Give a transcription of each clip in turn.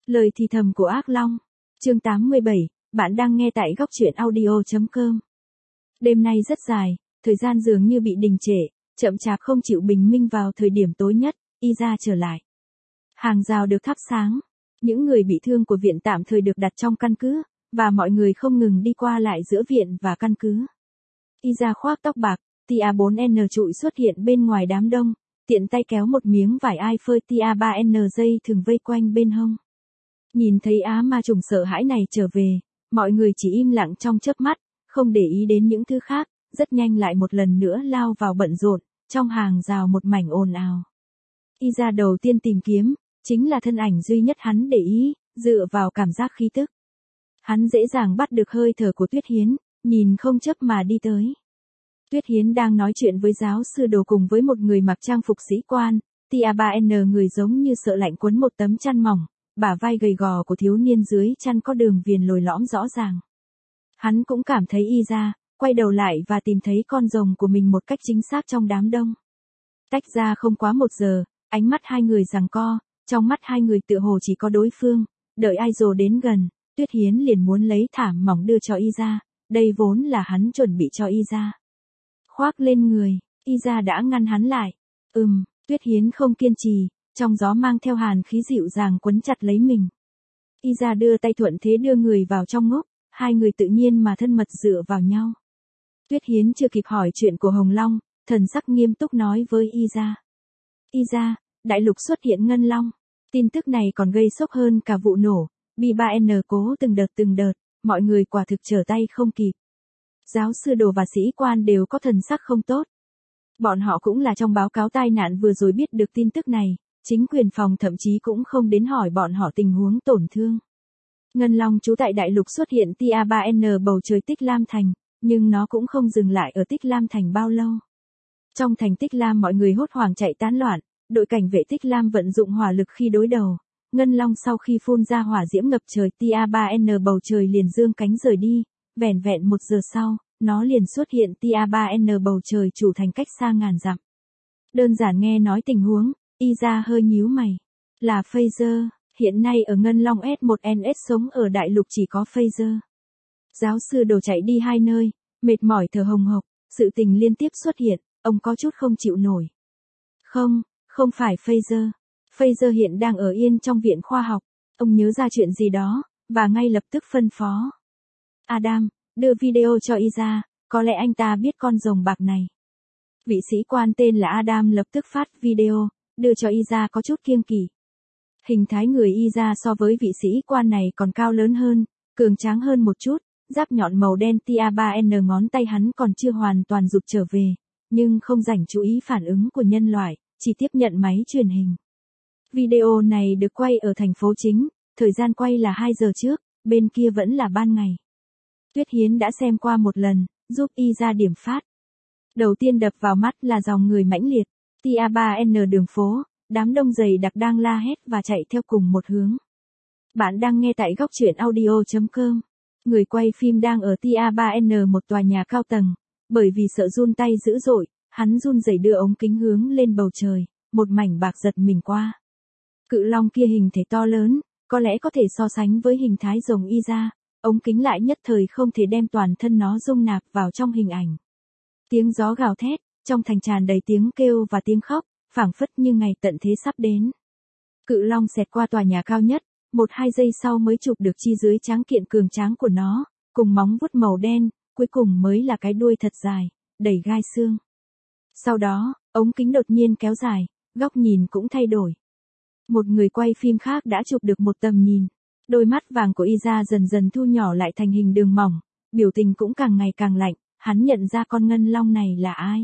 Lời thì thầm của ác long. Chương 87, bạn đang nghe tại góc truyện audio.com. Đêm nay rất dài, thời gian dường như bị đình trệ, chậm chạp không chịu bình minh vào thời điểm tối nhất, Iza trở lại. Hàng rào được thắp sáng, những người bị thương của viện tạm thời được đặt trong căn cứ, và mọi người không ngừng đi qua lại giữa viện và căn cứ. Iza khoác tóc bạc, tia 4N trụi xuất hiện bên ngoài đám đông, tiện tay kéo một miếng vải ai phơi tia 3N dây thường vây quanh bên hông. Nhìn thấy á ma trùng sợ hãi này trở về, mọi người chỉ im lặng trong chớp mắt, không để ý đến những thứ khác, rất nhanh lại một lần nữa lao vào bận rộn, trong hàng rào một mảnh ồn ào. Iza đầu tiên tìm kiếm, chính là thân ảnh duy nhất hắn để ý, dựa vào cảm giác khí tức. Hắn dễ dàng bắt được hơi thở của Tuyết Hiến, nhìn không chớp mà đi tới. Tuyết Hiến đang nói chuyện với giáo sư đồ cùng với một người mặc trang phục sĩ quan, tia 3N người giống như sợ lạnh quấn một tấm chăn mỏng, bả vai gầy gò của thiếu niên dưới chăn có đường viền lồi lõm rõ ràng. Hắn cũng cảm thấy Iza, quay đầu lại và tìm thấy con rồng của mình một cách chính xác trong đám đông. Tách ra không quá 1 giờ, ánh mắt hai người giằng co, trong mắt hai người tựa hồ chỉ có đối phương, đợi idol đến gần, Tuyết Hiến liền muốn lấy thảm mỏng đưa cho Iza, đây vốn là hắn chuẩn bị cho Iza. Khoác lên người, Iza đã ngăn hắn lại. Tuyết Hiến không kiên trì, trong gió mang theo hàn khí dịu dàng quấn chặt lấy mình. Iza đưa tay thuận thế đưa người vào trong ngốc, hai người tự nhiên mà thân mật dựa vào nhau. Tuyết Hiến chưa kịp hỏi chuyện của Hồng Long, thần sắc nghiêm túc nói với Iza. Iza, đại lục xuất hiện ngân long. Tin tức này còn gây sốc hơn cả vụ nổ, B3N cố từng đợt, mọi người quả thực trở tay không kịp. Giáo sư đồ và sĩ quan đều có thần sắc không tốt. Bọn họ cũng là trong báo cáo tai nạn vừa rồi biết được tin tức này, chính quyền phòng thậm chí cũng không đến hỏi bọn họ tình huống tổn thương. Ngân long trú tại đại lục xuất hiện tia 3N bầu trời Tích Lam Thành, nhưng nó cũng không dừng lại ở Tích Lam Thành bao lâu. Trong thành Tích Lam mọi người hốt hoảng chạy tán loạn, đội cảnh vệ Tích Lam vận dụng hỏa lực khi đối đầu. Ngân long sau khi phun ra hỏa diễm ngập trời tia 3N bầu trời liền dương cánh rời đi, vẻn vẹn 1 giờ sau, nó liền xuất hiện tia 3N bầu trời chủ thành cách xa ngàn dặm. Đơn giản nghe nói tình huống, Iza hơi nhíu mày. Là Phaser, hiện nay ở Ngân Long S1NS sống ở đại lục chỉ có Phaser. Giáo sư đồ chạy đi 2 nơi, mệt mỏi thở hồng hộc, sự tình liên tiếp xuất hiện, ông có chút không chịu nổi. Không phải Phaser. Phaser hiện đang ở yên trong viện khoa học, ông nhớ ra chuyện gì đó, và ngay lập tức phân phó. Adam, đưa video cho Iza, có lẽ anh ta biết con rồng bạc này. Vị sĩ quan tên là Adam lập tức phát video, đưa cho Iza có chút kiêng kỵ. Hình thái người Iza so với vị sĩ quan này còn cao lớn hơn, cường tráng hơn một chút, giáp nhọn màu đen tia 3N ngón tay hắn còn chưa hoàn toàn rụt trở về, nhưng không rảnh chú ý phản ứng của nhân loại, chỉ tiếp nhận máy truyền hình. Video này được quay ở thành phố chính, thời gian quay là 2 giờ trước, bên kia vẫn là ban ngày. Tuyết Hiến đã xem qua một lần, giúp Iza điểm phát. Đầu tiên đập vào mắt là dòng người mãnh liệt, tia 3N đường phố, đám đông dày đặc đang la hét và chạy theo cùng một hướng. Bạn đang nghe tại góc truyện audio.com. Người quay phim đang ở tia 3N một tòa nhà cao tầng, bởi vì sợ run tay dữ dội, hắn run rẩy đưa ống kính hướng lên bầu trời, một mảnh bạc giật mình qua. Cự long kia hình thể to lớn, có lẽ có thể so sánh với hình thái rồng Iza, ống kính lại nhất thời không thể đem toàn thân nó dung nạp vào trong hình ảnh. Tiếng gió gào thét, trong thành tràn đầy tiếng kêu và tiếng khóc, phảng phất như ngày tận thế sắp đến. Cự long xẹt qua tòa nhà cao nhất, 1-2 giây sau mới chụp được chi dưới tráng kiện cường tráng của nó, cùng móng vuốt màu đen, cuối cùng mới là cái đuôi thật dài, đầy gai xương. Sau đó, ống kính đột nhiên kéo dài, góc nhìn cũng thay đổi. Một người quay phim khác đã chụp được một tầm nhìn. Đôi mắt vàng của Iza dần dần thu nhỏ lại thành hình đường mỏng, biểu tình cũng càng ngày càng lạnh, hắn nhận ra con ngân long này là ai.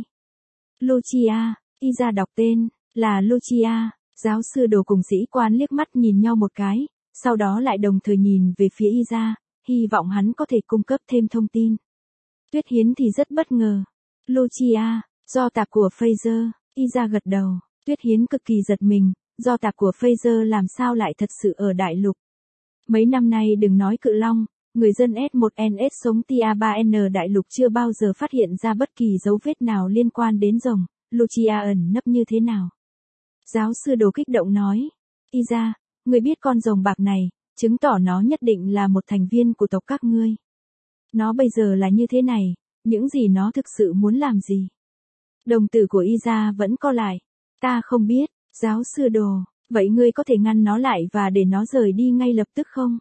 Lucia, Iza đọc tên, là Lucia, giáo sư đồ cùng sĩ quan liếc mắt nhìn nhau một cái, sau đó lại đồng thời nhìn về phía Iza, hy vọng hắn có thể cung cấp thêm thông tin. Tuyết Hiến thì rất bất ngờ. Lucia, do tạp của Phaser, Iza gật đầu, Tuyết Hiến cực kỳ giật mình, do tạp của Phaser làm sao lại thật sự ở đại lục. Mấy năm nay đừng nói cự long, người dân S1NS sống tia 3N đại lục chưa bao giờ phát hiện ra bất kỳ dấu vết nào liên quan đến rồng, Lucia ẩn nấp như thế nào. Giáo sư đồ kích động nói, Iza, người biết con rồng bạc này, chứng tỏ nó nhất định là một thành viên của tộc các ngươi. Nó bây giờ là như thế này, những gì nó thực sự muốn làm gì? Đồng tử của Iza vẫn co lại. Ta không biết, giáo sư Đồ, vậy ngươi có thể ngăn nó lại và để nó rời đi ngay lập tức không?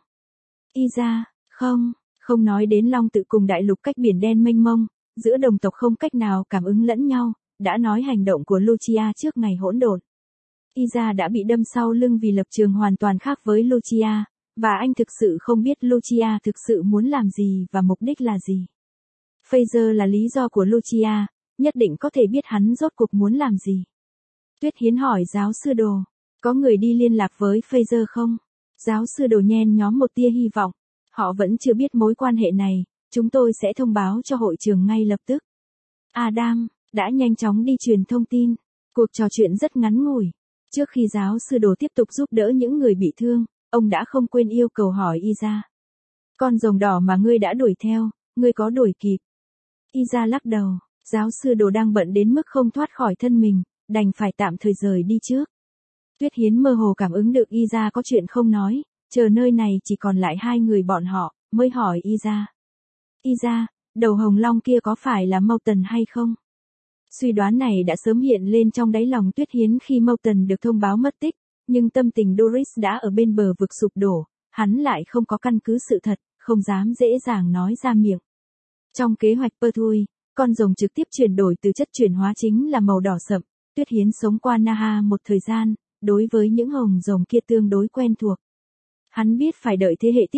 Iza, không nói đến Long Tự cùng đại lục cách biển đen mênh mông, giữa đồng tộc không cách nào cảm ứng lẫn nhau, đã nói hành động của Lucia trước ngày hỗn độn. Iza đã bị đâm sau lưng vì lập trường hoàn toàn khác với Lucia, và anh thực sự không biết Lucia thực sự muốn làm gì và mục đích là gì. Phaser là lý do của Lucia, nhất định có thể biết hắn rốt cuộc muốn làm gì. Tuyết Hiến hỏi giáo sư Đồ, có người đi liên lạc với Phaser không? Giáo sư Đồ nhen nhóm một tia hy vọng. Họ vẫn chưa biết mối quan hệ này, chúng tôi sẽ thông báo cho hội trường ngay lập tức. Adam đã nhanh chóng đi truyền thông tin. Cuộc trò chuyện rất ngắn ngủi. Trước khi giáo sư Đồ tiếp tục giúp đỡ những người bị thương, ông đã không quên yêu cầu hỏi Iza. Con rồng đỏ mà ngươi đã đuổi theo, ngươi có đuổi kịp? Iza lắc đầu, giáo sư Đồ đang bận đến mức không thoát khỏi thân mình, đành phải tạm thời rời đi trước. Tuyết Hiến mơ hồ cảm ứng được Iza có chuyện không nói, chờ nơi này chỉ còn lại hai người bọn họ, mới hỏi Iza. Iza, đầu hồng long kia có phải là Moulton hay không? Suy đoán này đã sớm hiện lên trong đáy lòng Tuyết Hiến khi Moulton được thông báo mất tích, nhưng tâm tình Doris đã ở bên bờ vực sụp đổ, hắn lại không có căn cứ sự thật, không dám dễ dàng nói ra miệng. Trong kế hoạch Pertwee, con rồng trực tiếp chuyển đổi từ chất chuyển hóa chính là màu đỏ sậm. Tuyết Hiến sống qua Naha một thời gian, đối với những hồng rồng kia tương đối quen thuộc. Hắn biết phải đợi thế hệ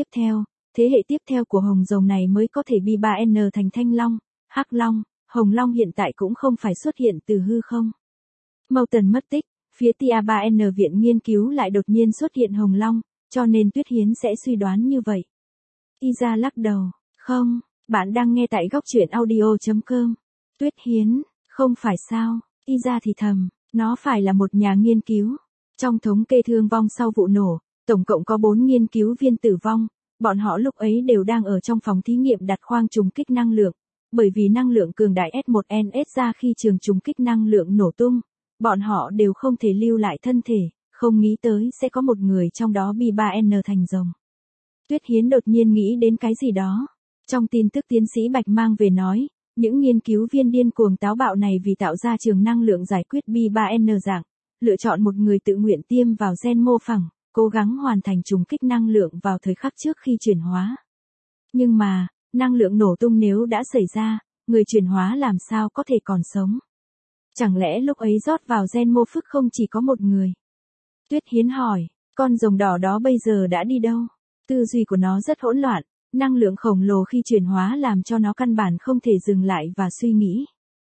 tiếp theo của hồng rồng này mới có thể B3N thành thanh long, hắc long, hồng long hiện tại cũng không phải xuất hiện từ hư không. Moulton mất tích, phía TA3N viện nghiên cứu lại đột nhiên xuất hiện hồng long, cho nên Tuyết Hiến sẽ suy đoán như vậy. Iza lắc đầu, không, bạn đang nghe tại góc truyện audio.com. Tuyết Hiến, không phải sao, Iza thì thầm, nó phải là một nhà nghiên cứu. Trong thống kê thương vong sau vụ nổ, tổng cộng có 4 nghiên cứu viên tử vong, bọn họ lúc ấy đều đang ở trong phòng thí nghiệm đặt khoang trùng kích năng lượng, bởi vì năng lượng cường đại S1NS ra khi trường trùng kích năng lượng nổ tung, bọn họ đều không thể lưu lại thân thể, không nghĩ tới sẽ có một người trong đó B3N thành rồng. Tuyết Hiến đột nhiên nghĩ đến cái gì đó. Trong tin tức tiến sĩ Bạch mang về nói, những nghiên cứu viên điên cuồng táo bạo này vì tạo ra trường năng lượng giải quyết B3N dạng, lựa chọn một người tự nguyện tiêm vào gen mô phẳng, cố gắng hoàn thành trùng kích năng lượng vào thời khắc trước khi chuyển hóa. Nhưng mà, năng lượng nổ tung nếu đã xảy ra, người chuyển hóa làm sao có thể còn sống? Chẳng lẽ lúc ấy rót vào gen mô phức không chỉ có một người? Tuyết Hiến hỏi, con rồng đỏ đó bây giờ đã đi đâu? Tư duy của nó rất hỗn loạn, năng lượng khổng lồ khi chuyển hóa làm cho nó căn bản không thể dừng lại và suy nghĩ.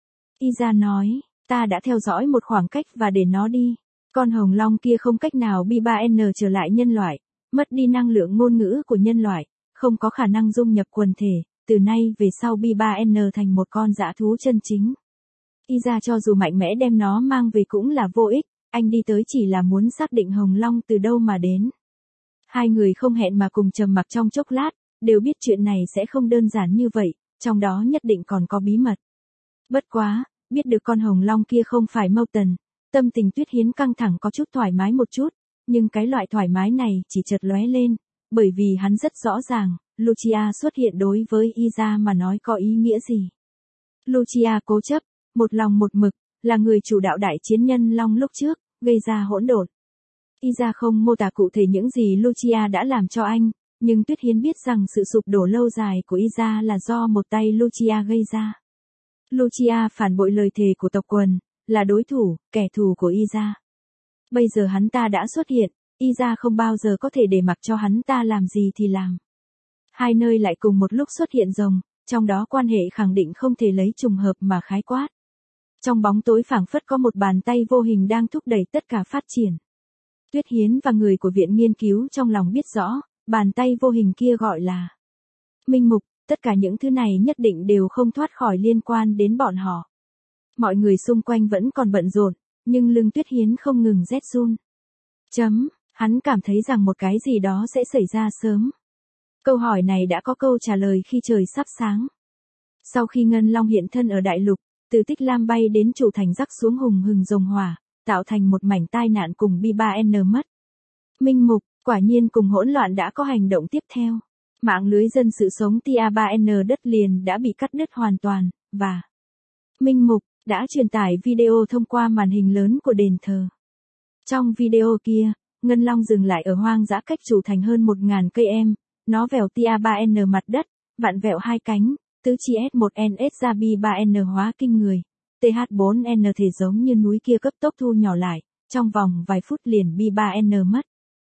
Iza nói, ta đã theo dõi một khoảng cách và để nó đi. Con hồng long kia không cách nào B3N trở lại nhân loại, mất đi năng lượng ngôn ngữ của nhân loại, không có khả năng dung nhập quần thể, từ nay về sau B3N thành một con dã thú chân chính. Iza cho dù mạnh mẽ đem nó mang về cũng là vô ích, anh đi tới chỉ là muốn xác định hồng long từ đâu mà đến. Hai người không hẹn mà cùng trầm mặc trong chốc lát, đều biết chuyện này sẽ không đơn giản như vậy, trong đó nhất định còn có bí mật. Bất quá, biết được con hồng long kia không phải Moulton, tâm tình Tuyết Hiến căng thẳng có chút thoải mái một chút, nhưng cái loại thoải mái này chỉ chợt lóe lên, bởi vì hắn rất rõ ràng, Lucia xuất hiện đối với Iza mà nói có ý nghĩa gì. Lucia cố chấp, một lòng một mực, là người chủ đạo đại chiến nhân long lúc trước, gây ra hỗn độn. Iza không mô tả cụ thể những gì Lucia đã làm cho anh, nhưng Tuyết Hiến biết rằng sự sụp đổ lâu dài của Iza là do một tay Lucia gây ra. Lucia phản bội lời thề của tộc quần, là đối thủ, kẻ thù của Iza. Bây giờ hắn ta đã xuất hiện, Iza không bao giờ có thể để mặc cho hắn ta làm gì thì làm. Hai nơi lại cùng một lúc xuất hiện rồng, trong đó quan hệ khẳng định không thể lấy trùng hợp mà khái quát. Trong bóng tối phảng phất có một bàn tay vô hình đang thúc đẩy tất cả phát triển. Tuyết Hiến và người của viện nghiên cứu trong lòng biết rõ, bàn tay vô hình kia gọi là Minh Mục, tất cả những thứ này nhất định đều không thoát khỏi liên quan đến bọn họ. Mọi người xung quanh vẫn còn bận rộn, nhưng lưng Tuyết Hiến không ngừng rét run. Hắn cảm thấy rằng một cái gì đó sẽ xảy ra sớm. Câu hỏi này đã có câu trả lời khi trời sắp sáng. Sau khi Ngân Long hiện thân ở đại lục, từ Tích Lam bay đến chủ thành rắc xuống hùng hừng rồng hỏa, tạo thành một mảnh tai nạn cùng B3N mất. Minh Mục, Quả nhiên cùng hỗn loạn đã có hành động tiếp theo. Mạng lưới dân sự sống Tia3N đất liền đã bị cắt đứt hoàn toàn, và Minh Mục đã truyền tải video thông qua màn hình lớn của đền thờ. Trong video kia, Ngân Long dừng lại ở hoang dã cách chủ thành hơn 1.000 cây em, nó vèo Tia3N mặt đất, vặn vẹo hai cánh, tứ chi S1NS ra Bi3N hóa kinh người. TH4N thể giống như núi kia cấp tốc thu nhỏ lại, trong vòng vài phút liền Bi3N mất.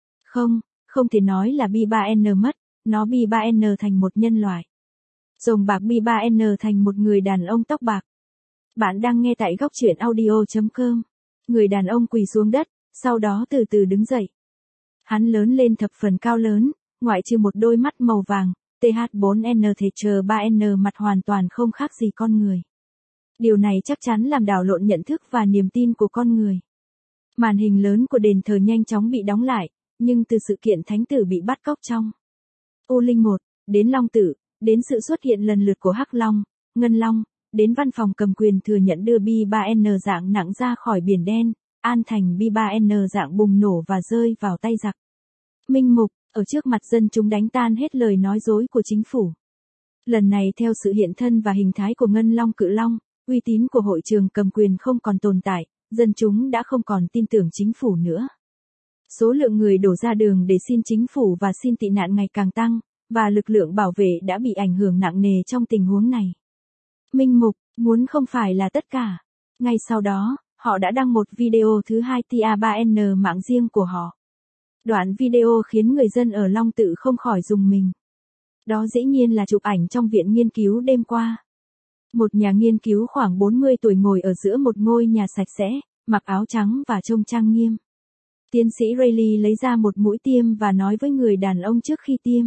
Không thể nói là Bi3N mất, nó Bi3N thành một nhân loại. Rồng bạc Bi3N thành một người đàn ông tóc bạc. Bạn đang nghe tại góc truyện audio.com. Người đàn ông quỳ xuống đất, sau đó từ từ đứng dậy. Hắn lớn lên thập phần cao lớn, ngoại trừ một đôi mắt màu vàng, TH4N thể chờ 3N mặt hoàn toàn không khác gì con người. Điều này chắc chắn làm đảo lộn nhận thức và niềm tin của con người. Màn hình lớn của đền thờ nhanh chóng bị đóng lại, nhưng từ sự kiện thánh tử bị bắt cóc trong U Linh 1, đến Long Tử, đến sự xuất hiện lần lượt của Hắc Long, Ngân Long, đến văn phòng cầm quyền thừa nhận đưa Bi3N dạng nặng ra khỏi biển đen, an thành Bi3N dạng bùng nổ và rơi vào tay giặc. Minh Mục, ở trước mặt dân chúng đánh tan hết lời nói dối của chính phủ. Lần này theo sự hiện thân và hình thái của Ngân Long Cự Long, uy tín của hội trường cầm quyền không còn tồn tại, dân chúng đã không còn tin tưởng chính phủ nữa. Số lượng người đổ ra đường để xin chính phủ và xin tị nạn ngày càng tăng, và lực lượng bảo vệ đã bị ảnh hưởng nặng nề trong tình huống này. Minh Mục, muốn không phải là tất cả. Ngay sau đó, họ đã đăng một video thứ hai Tia3N mạng riêng của họ. Đoạn video khiến người dân ở Long Tự không khỏi rùng mình. Đó dĩ nhiên là chụp ảnh trong viện nghiên cứu đêm qua. Một nhà nghiên cứu khoảng 40 tuổi ngồi ở giữa một ngôi nhà sạch sẽ, mặc áo trắng và trông trang nghiêm. Tiến sĩ Rayleigh lấy ra một mũi tiêm và nói với người đàn ông trước khi tiêm.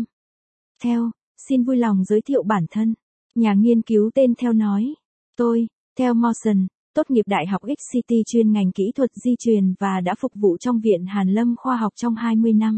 Xin vui lòng giới thiệu bản thân. Nhà nghiên cứu tên Theo nói. Tôi, Theo Mawson, tốt nghiệp Đại học XCT chuyên ngành kỹ thuật di truyền và đã phục vụ trong Viện Hàn Lâm Khoa học trong 20 năm.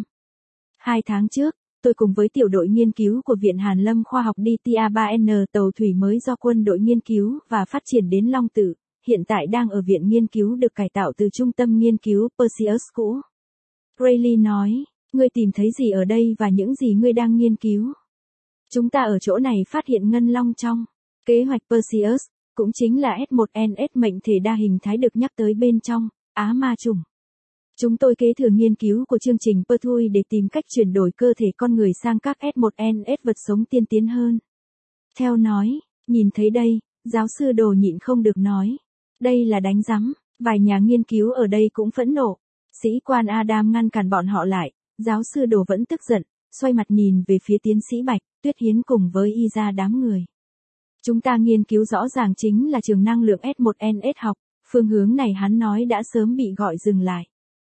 2 tháng trước, tôi cùng với tiểu đội nghiên cứu của Viện Hàn Lâm Khoa học đi Tia3N tàu thủy mới do quân đội nghiên cứu và phát triển đến Long Tử, hiện tại đang ở viện nghiên cứu được cải tạo từ trung tâm nghiên cứu Perseus cũ. Rayleigh nói, ngươi tìm thấy gì ở đây và những gì ngươi đang nghiên cứu? Chúng ta ở chỗ này phát hiện ngân long trong kế hoạch Perseus, cũng chính là S1NS mệnh thể đa hình thái được nhắc tới bên trong Á Ma Chủng. Chúng tôi kế thừa nghiên cứu của chương trình Pertwee để tìm cách chuyển đổi cơ thể con người sang các S1NS vật sống tiên tiến hơn. Theo nói, nhìn thấy đây, giáo sư Đồ nhịn không được nói. Đây là đánh rắm, vài nhà nghiên cứu ở đây cũng phẫn nộ. Sĩ quan Adam ngăn cản bọn họ lại, giáo sư Đồ vẫn tức giận, xoay mặt nhìn về phía tiến sĩ Bạch, Tuyết Hiến cùng với y ra đám người. Chúng ta nghiên cứu rõ ràng chính là trường năng lượng S1NS học, phương hướng này hắn nói đã sớm bị gọi dừng lại.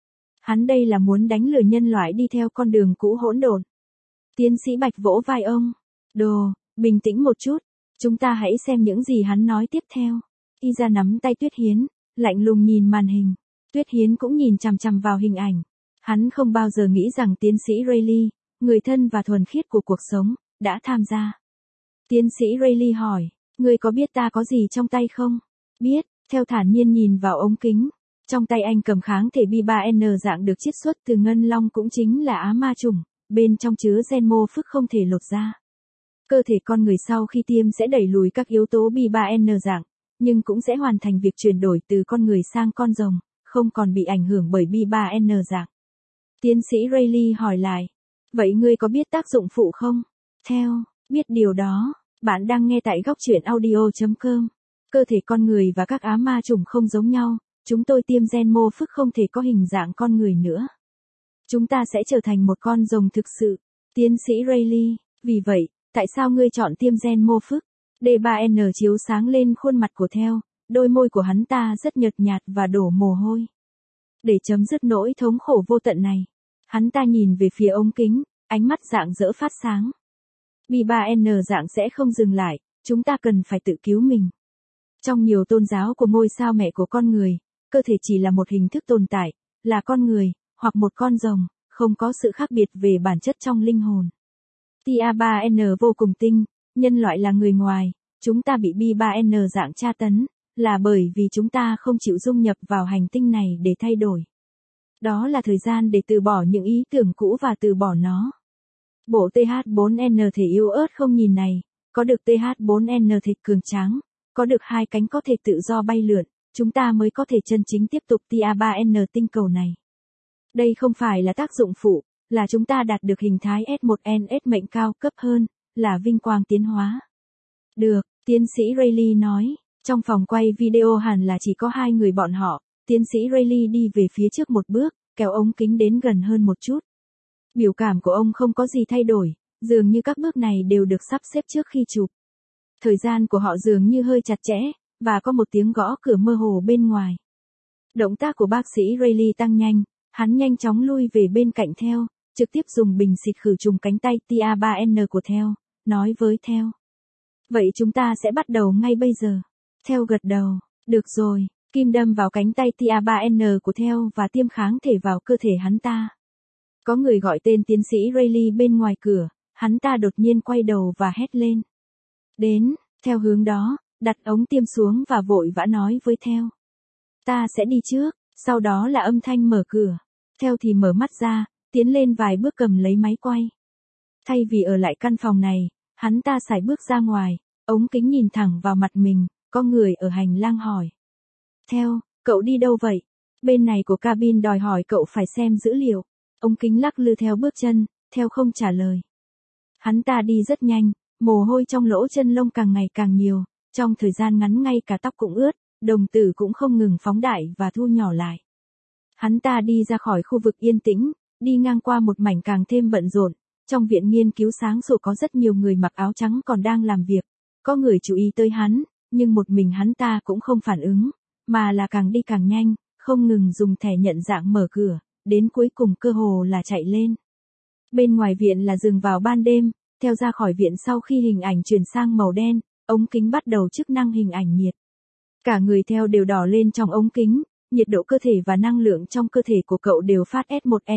Hắn đây là muốn đánh lừa nhân loại đi theo con đường cũ hỗn độn. Tiến sĩ Bạch vỗ vai ông. Đồ, bình tĩnh một chút, chúng ta hãy xem những gì hắn nói tiếp theo. Y ra nắm tay Tuyết Hiến, lạnh lùng nhìn màn hình. Tuyết Hiến cũng nhìn chằm chằm vào hình ảnh. Hắn không bao giờ nghĩ rằng tiến sĩ Rayleigh, người thân và thuần khiết của cuộc sống, đã tham gia. Tiến sĩ Rayleigh hỏi, ngươi có biết ta có gì trong tay không? Biết, Theo thản nhiên nhìn vào ống kính. Trong tay anh cầm kháng thể Bi3N dạng được chiết xuất từ ngân long cũng chính là Á Ma Chủng, bên trong chứa gen mô phức không thể lột ra. Cơ thể con người sau khi tiêm sẽ đẩy lùi các yếu tố Bi3N dạng, nhưng cũng sẽ hoàn thành việc chuyển đổi từ con người sang con rồng, không còn bị ảnh hưởng bởi Bi3N dạng. Tiến sĩ Rayleigh hỏi lại, vậy ngươi có biết tác dụng phụ không? Theo, biết điều đó, bạn đang nghe tại góc truyện audio.com. Cơ thể con người và các Á Ma Chủng không giống nhau, chúng tôi tiêm gen mô phức không thể có hình dạng con người nữa. Chúng ta sẽ trở thành một con rồng thực sự. Tiến sĩ Rayleigh, vì vậy, tại sao ngươi chọn tiêm gen mô phức? D3N chiếu sáng lên khuôn mặt của Theo, đôi môi của hắn ta rất nhợt nhạt và đổ mồ hôi. Để chấm dứt nỗi thống khổ vô tận này, hắn ta nhìn về phía ống kính, ánh mắt rạng rỡ phát sáng. Bi3N dạng sẽ không dừng lại, chúng ta cần phải tự cứu mình. Trong nhiều tôn giáo của ngôi sao mẹ của con người, cơ thể chỉ là một hình thức tồn tại, là con người, hoặc một con rồng, không có sự khác biệt về bản chất trong linh hồn. Tia3N vô cùng tinh, nhân loại là người ngoài, chúng ta bị Bi3N dạng tra tấn, là bởi vì chúng ta không chịu dung nhập vào hành tinh này để thay đổi. Đó là thời gian để từ bỏ những ý tưởng cũ và từ bỏ nó. Bộ TH4N thể yếu ớt không nhìn này, có được TH4N thể cường tráng, có được hai cánh có thể tự do bay lượn, chúng ta mới có thể chân chính tiếp tục TA3N tinh cầu này. Đây không phải là tác dụng phụ, là chúng ta đạt được hình thái S1NS mệnh cao cấp hơn, là vinh quang tiến hóa. Được, tiến sĩ Rayleigh nói, trong phòng quay video hẳn là chỉ có hai người bọn họ, tiến sĩ Rayleigh đi về phía trước một bước, kéo ống kính đến gần hơn một chút. Biểu cảm của ông không có gì thay đổi, dường như các bước này đều được sắp xếp trước khi chụp. Thời gian của họ dường như hơi chặt chẽ, và có một tiếng gõ cửa mơ hồ bên ngoài. Động tác của bác sĩ Rayleigh tăng nhanh, hắn nhanh chóng lui về bên cạnh Theo, trực tiếp dùng bình xịt khử trùng cánh tay TA3N của Theo, nói với Theo. Vậy chúng ta sẽ bắt đầu ngay bây giờ. Theo gật đầu, được rồi, kim đâm vào cánh tay TA3N của Theo và tiêm kháng thể vào cơ thể hắn ta. Có người gọi tên tiến sĩ Rayleigh bên ngoài cửa, hắn ta đột nhiên quay đầu và hét lên. Đến, theo hướng đó, đặt ống tiêm xuống và vội vã nói với Theo. Ta sẽ đi trước, sau đó là âm thanh mở cửa. Theo thì mở mắt ra, tiến lên vài bước cầm lấy máy quay. Thay vì ở lại căn phòng này, hắn ta sải bước ra ngoài, ống kính nhìn thẳng vào mặt mình, có người ở hành lang hỏi. Theo, cậu đi đâu vậy? Bên này của cabin đòi hỏi cậu phải xem dữ liệu. Ống kính lắc lư theo bước chân, Theo không trả lời. Hắn ta đi rất nhanh, mồ hôi trong lỗ chân lông càng ngày càng nhiều, trong thời gian ngắn ngay cả tóc cũng ướt, đồng tử cũng không ngừng phóng đại và thu nhỏ lại. Hắn ta đi ra khỏi khu vực yên tĩnh, đi ngang qua một mảnh càng thêm bận rộn. Trong viện nghiên cứu sáng sủa có rất nhiều người mặc áo trắng còn đang làm việc. Có người chú ý tới hắn, nhưng một mình hắn ta cũng không phản ứng, mà là càng đi càng nhanh, không ngừng dùng thẻ nhận dạng mở cửa, đến cuối cùng cơ hồ là chạy lên. Bên ngoài viện là dừng vào ban đêm, Theo ra khỏi viện sau khi hình ảnh chuyển sang màu đen, ống kính bắt đầu chức năng hình ảnh nhiệt. Cả người Theo đều đỏ lên trong ống kính, nhiệt độ cơ thể và năng lượng trong cơ thể của cậu đều phát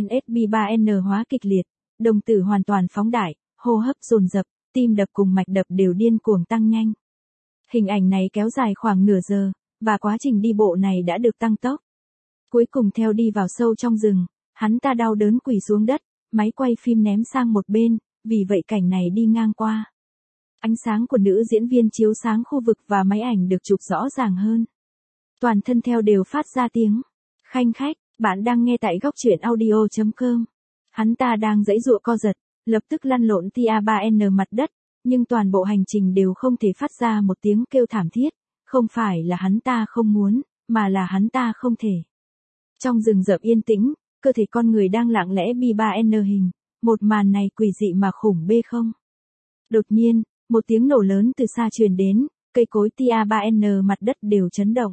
S1NSB3N hóa kịch liệt, đồng tử hoàn toàn phóng đại, hô hấp dồn dập, tim đập cùng mạch đập đều điên cuồng tăng nhanh. Hình ảnh này kéo dài khoảng nửa giờ, và quá trình đi bộ này đã được tăng tốc. Cuối cùng Theo đi vào sâu trong rừng, hắn ta đau đớn quỳ xuống đất, máy quay phim ném sang một bên, vì vậy cảnh này đi ngang qua. Ánh sáng của nữ diễn viên chiếu sáng khu vực và máy ảnh được chụp rõ ràng hơn. Toàn thân Theo đều phát ra tiếng khanh khách, bạn đang nghe tại góc truyện audio.com. Hắn ta đang giãy giụa co giật, lập tức lăn lộn TA3N mặt đất, nhưng toàn bộ hành trình đều không thể phát ra một tiếng kêu thảm thiết, không phải là hắn ta không muốn, mà là hắn ta không thể. Trong rừng rậm yên tĩnh, cơ thể con người đang lặng lẽ B3N hình, một màn này quỷ dị mà khủng bê không. Đột nhiên, một tiếng nổ lớn từ xa truyền đến, cây cối TA3N mặt đất đều chấn động.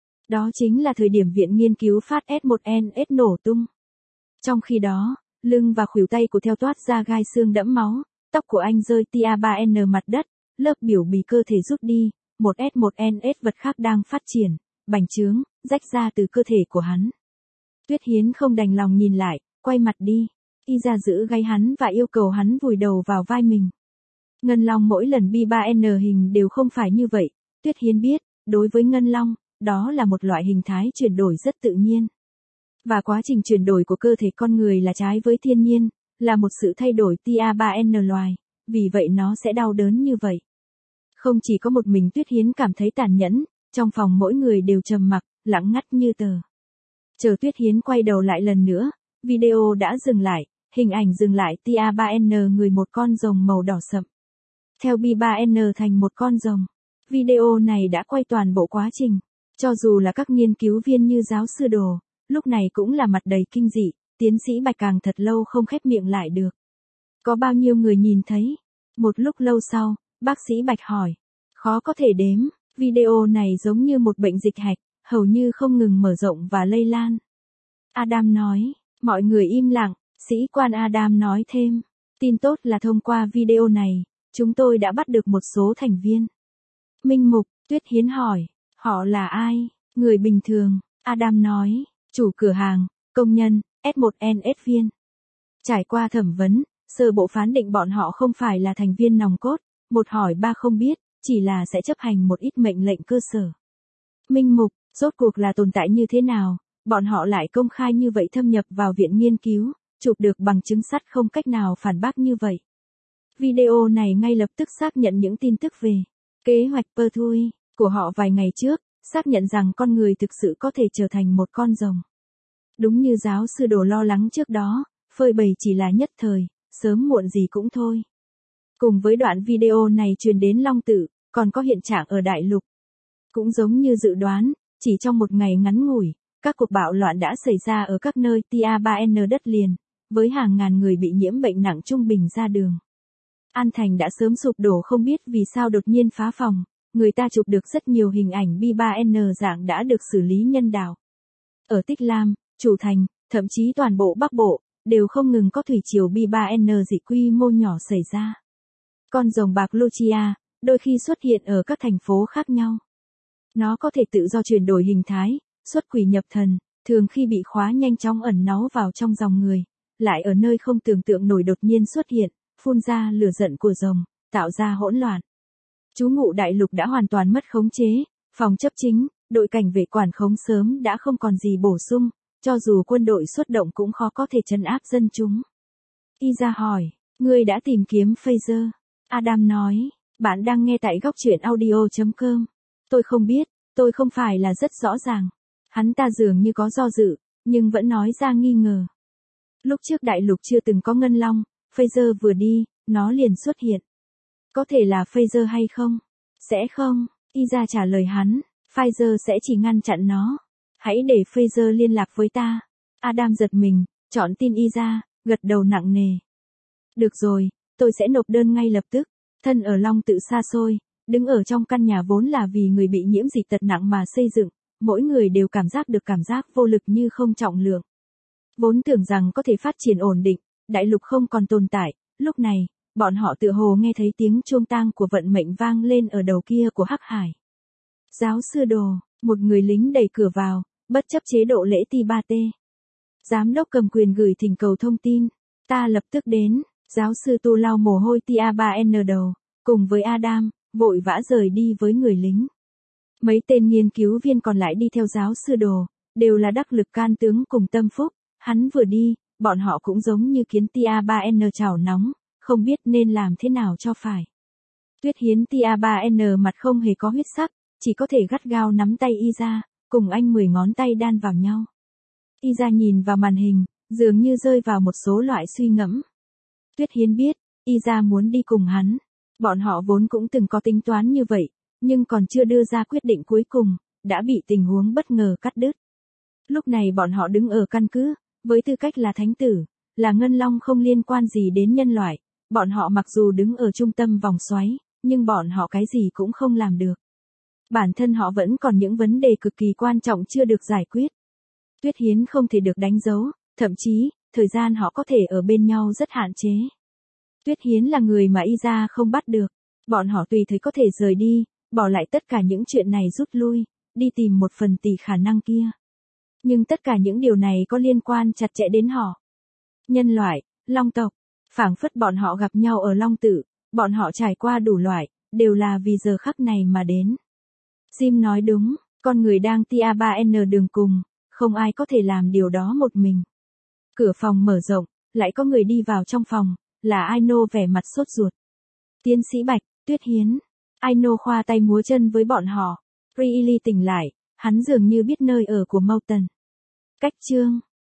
Đó chính là thời điểm viện nghiên cứu phát S1NS nổ tung. Trong khi đó, lưng và khuỷu tay của Theo toát ra gai xương đẫm máu, tóc của anh rơi TA3N mặt đất, lớp biểu bì cơ thể rút đi, một S1NS vật khác đang phát triển, bành trướng, rách ra từ cơ thể của hắn. Tuyết Hiến không đành lòng nhìn lại, quay mặt đi, y ra giữ gáy hắn và yêu cầu hắn vùi đầu vào vai mình. Ngân Long mỗi lần B3N hình đều không phải như vậy, Tuyết Hiến biết, đối với Ngân Long, đó là một loại hình thái chuyển đổi rất tự nhiên. Và quá trình chuyển đổi của cơ thể con người là trái với thiên nhiên, là một sự thay đổi TA3N loài, vì vậy nó sẽ đau đớn như vậy. Không chỉ có một mình Tuyết Hiến cảm thấy tàn nhẫn, trong phòng mỗi người đều trầm mặc, lặng ngắt như tờ. Chờ Tuyết Hiến quay đầu lại lần nữa, video đã dừng lại, hình ảnh dừng lại TA3N người một con rồng màu đỏ sậm. Theo B3N thành một con rồng. Video này đã quay toàn bộ quá trình. Cho dù là các nghiên cứu viên như giáo sư Đồ, lúc này cũng là mặt đầy kinh dị, tiến sĩ Bạch càng thật lâu không khép miệng lại được. Có bao nhiêu người nhìn thấy? Một lúc lâu sau, bác sĩ Bạch hỏi. Khó có thể đếm, video này giống như một bệnh dịch hạch, hầu như không ngừng mở rộng và lây lan. Adam nói, mọi người im lặng, sĩ quan Adam nói thêm. Tin tốt là thông qua video này, chúng tôi đã bắt được một số thành viên. Minh Mục, Tuyết Hiến hỏi, họ là ai? Người bình thường, Adam nói, chủ cửa hàng, công nhân, S1NS viên. Trải qua thẩm vấn, sơ bộ phán định bọn họ không phải là thành viên nòng cốt, một hỏi ba không biết, chỉ là sẽ chấp hành một ít mệnh lệnh cơ sở. Minh Mục, rốt cuộc là tồn tại như thế nào? bọn họ lại công khai như vậy thâm nhập vào viện nghiên cứu, chụp được bằng chứng sắt không cách nào phản bác như vậy. Video này ngay lập tức xác nhận những tin tức về kế hoạch Pertwee của họ vài ngày trước, xác nhận rằng con người thực sự có thể trở thành một con rồng. Đúng như giáo sư Đồ lo lắng trước đó, phơi bày chỉ là nhất thời, sớm muộn gì cũng thôi. Cùng với đoạn video này truyền đến Long Tự, còn có hiện trạng ở đại lục. Cũng giống như dự đoán, chỉ trong một ngày ngắn ngủi, các cuộc bạo loạn đã xảy ra ở các nơi Tia 3N đất liền, với hàng ngàn người bị nhiễm bệnh nặng trung bình ra đường. An Thành đã sớm sụp đổ không biết vì sao đột nhiên phá phòng, người ta chụp được rất nhiều hình ảnh B3N dạng đã được xử lý nhân đạo. Ở Tích Lam, Chủ Thành, thậm chí toàn bộ Bắc Bộ, đều không ngừng có thủy triều B3N dị quy mô nhỏ xảy ra. Con rồng bạc Lucia, đôi khi xuất hiện ở các thành phố khác nhau. Nó có thể tự do chuyển đổi hình thái, xuất quỷ nhập thần, thường khi bị khóa nhanh chóng ẩn náu vào trong dòng người, lại ở nơi không tưởng tượng nổi đột nhiên xuất hiện, phun ra lửa giận của rồng, tạo ra hỗn loạn. Trú ngụ đại lục đã hoàn toàn mất khống chế, phòng chấp chính, đội cảnh vệ quản khống sớm đã không còn gì bổ sung, cho dù quân đội xuất động cũng khó có thể trấn áp dân chúng. Isa hỏi, ngươi đã tìm kiếm Phaser? Adam nói, bạn đang nghe tại góc truyện audio.com. Tôi không biết, tôi không phải là rất rõ ràng. Hắn ta dường như có do dự, nhưng vẫn nói ra nghi ngờ. Lúc trước đại lục chưa từng có ngân long, Phaser vừa đi, nó liền xuất hiện. Có thể là Phaser hay không? Sẽ không, Isa trả lời hắn, Phaser sẽ chỉ ngăn chặn nó. Hãy để Phaser liên lạc với ta. Adam giật mình, chọn tin Isa, gật đầu nặng nề. Được rồi, tôi sẽ nộp đơn ngay lập tức. Thân ở Long Tự xa xôi, đứng ở trong căn nhà vốn là vì người bị nhiễm dịch tật nặng mà xây dựng, mỗi người đều cảm giác được cảm giác vô lực như không trọng lượng. Vốn tưởng rằng có thể phát triển ổn định, đại lục không còn tồn tại, lúc này, bọn họ tựa hồ nghe thấy tiếng chuông tang của vận mệnh vang lên ở đầu kia của Hắc Hải. Giáo sư Đồ, một người lính đẩy cửa vào, bất chấp chế độ lễ ti 3T. Giám đốc cầm quyền gửi thỉnh cầu thông tin, ta lập tức đến. Giáo sư Tu lau mồ hôi Tia 3N đầu, cùng với Adam, vội vã rời đi với người lính. Mấy tên nghiên cứu viên còn lại đi theo giáo sư Đồ, đều là đắc lực can tướng cùng tâm phúc, hắn vừa đi, bọn họ cũng giống như kiến Tia 3N chảo nóng, không biết nên làm thế nào cho phải. Tuyết Hiến Tia 3N mặt không hề có huyết sắc, chỉ có thể gắt gao nắm tay Isa, cùng anh 10 ngón tay đan vào nhau. Isa nhìn vào màn hình, dường như rơi vào một số loại suy ngẫm. Tuyết Hiến biết, Isa muốn đi cùng hắn. Bọn họ vốn cũng từng có tính toán như vậy, nhưng còn chưa đưa ra quyết định cuối cùng, đã bị tình huống bất ngờ cắt đứt. Lúc này bọn họ đứng ở căn cứ, với tư cách là thánh tử, là ngân long không liên quan gì đến nhân loại, bọn họ mặc dù đứng ở trung tâm vòng xoáy, nhưng bọn họ cái gì cũng không làm được. Bản thân họ vẫn còn những vấn đề cực kỳ quan trọng chưa được giải quyết. Tuyết Hiến không thể được đánh dấu, thậm chí, thời gian họ có thể ở bên nhau rất hạn chế. Tuyết Hiến là người mà Isa không bắt được. Bọn họ tùy thời có thể rời đi, bỏ lại tất cả những chuyện này rút lui, đi tìm một phần tỷ khả năng kia. Nhưng tất cả những điều này có liên quan chặt chẽ đến họ. Nhân loại, Long tộc, phảng phất bọn họ gặp nhau ở Long Tự, bọn họ trải qua đủ loại, đều là vì giờ khắc này mà đến. Jim nói đúng, con người đang Tia 3N đường cùng, không ai có thể làm điều đó một mình. Cửa phòng mở rộng, lại có người đi vào trong phòng, là Aino vẻ mặt sốt ruột. Tiến sĩ Bạch, Tuyết Hiến. Aino khoa tay múa chân với bọn họ. Riley tỉnh lại, hắn dường như biết nơi ở của Moulton. Cách chương.